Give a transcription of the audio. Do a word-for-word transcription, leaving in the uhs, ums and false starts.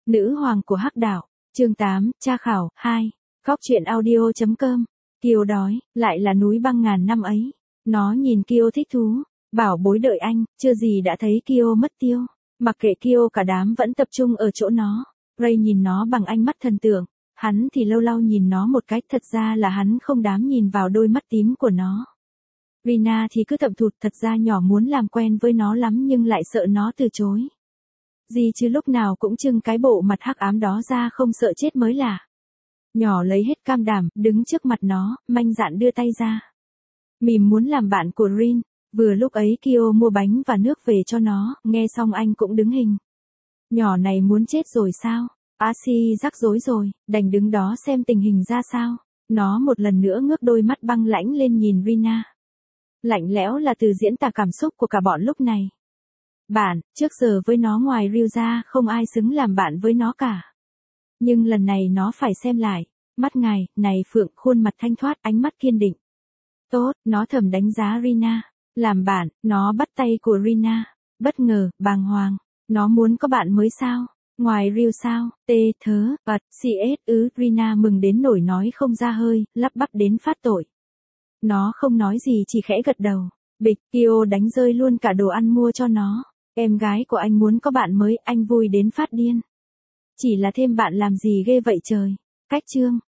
Nữ hoàng của Hắc đảo, chương tám, tra khảo, hai. Góc truyện audio chấm com. Kiều đói, lại là núi băng ngàn năm ấy. Nó nhìn Kiều thích thú, bảo bối đợi anh, chưa gì đã thấy Kiều mất tiêu. Mặc kệ Kiều cả đám vẫn tập trung ở chỗ nó. Ray nhìn nó bằng ánh mắt thần tượng, hắn thì lâu lâu nhìn nó một cách, thật ra là hắn không dám nhìn vào đôi mắt tím của nó. Rina thì cứ thậm thụt, thật ra nhỏ muốn làm quen với nó lắm nhưng lại sợ nó từ chối. Gì chứ lúc nào cũng trưng cái bộ mặt hắc ám đó ra không sợ chết mới lạ. Nhỏ lấy hết can đảm, đứng trước mặt nó, manh dạn đưa tay ra. Mìm muốn làm bạn của Rin, vừa lúc ấy Kiều mua bánh và nước về cho nó, nghe xong anh cũng đứng hình. Nhỏ này muốn chết rồi sao? Asi rắc rối rồi, đành đứng đó xem tình hình ra sao. Nó một lần nữa ngước đôi mắt băng lãnh lên nhìn Rina. Lạnh lẽo là từ diễn tả cảm xúc của cả bọn lúc này. Bạn, trước giờ với nó ngoài Ryu ra không ai xứng làm bạn với nó cả. Nhưng lần này nó phải xem lại. Mắt ngài, này Phượng, khuôn mặt thanh thoát, ánh mắt kiên định. Tốt, nó thầm đánh giá Rina. Làm bạn, nó bắt tay của Rina. Bất ngờ, bàng hoàng. Nó muốn có bạn mới sao? Ngoài Ryu sao? Tê, thớ, bật, cs ứ, Rina mừng đến nổi nói không ra hơi, lắp bắp đến phát tội. Nó không nói gì chỉ khẽ gật đầu. Bịch, Kiều đánh rơi luôn cả đồ ăn mua cho nó. Em gái của anh muốn có bạn mới, anh vui đến phát điên. Chỉ là thêm bạn làm gì ghê vậy trời. Cách chương.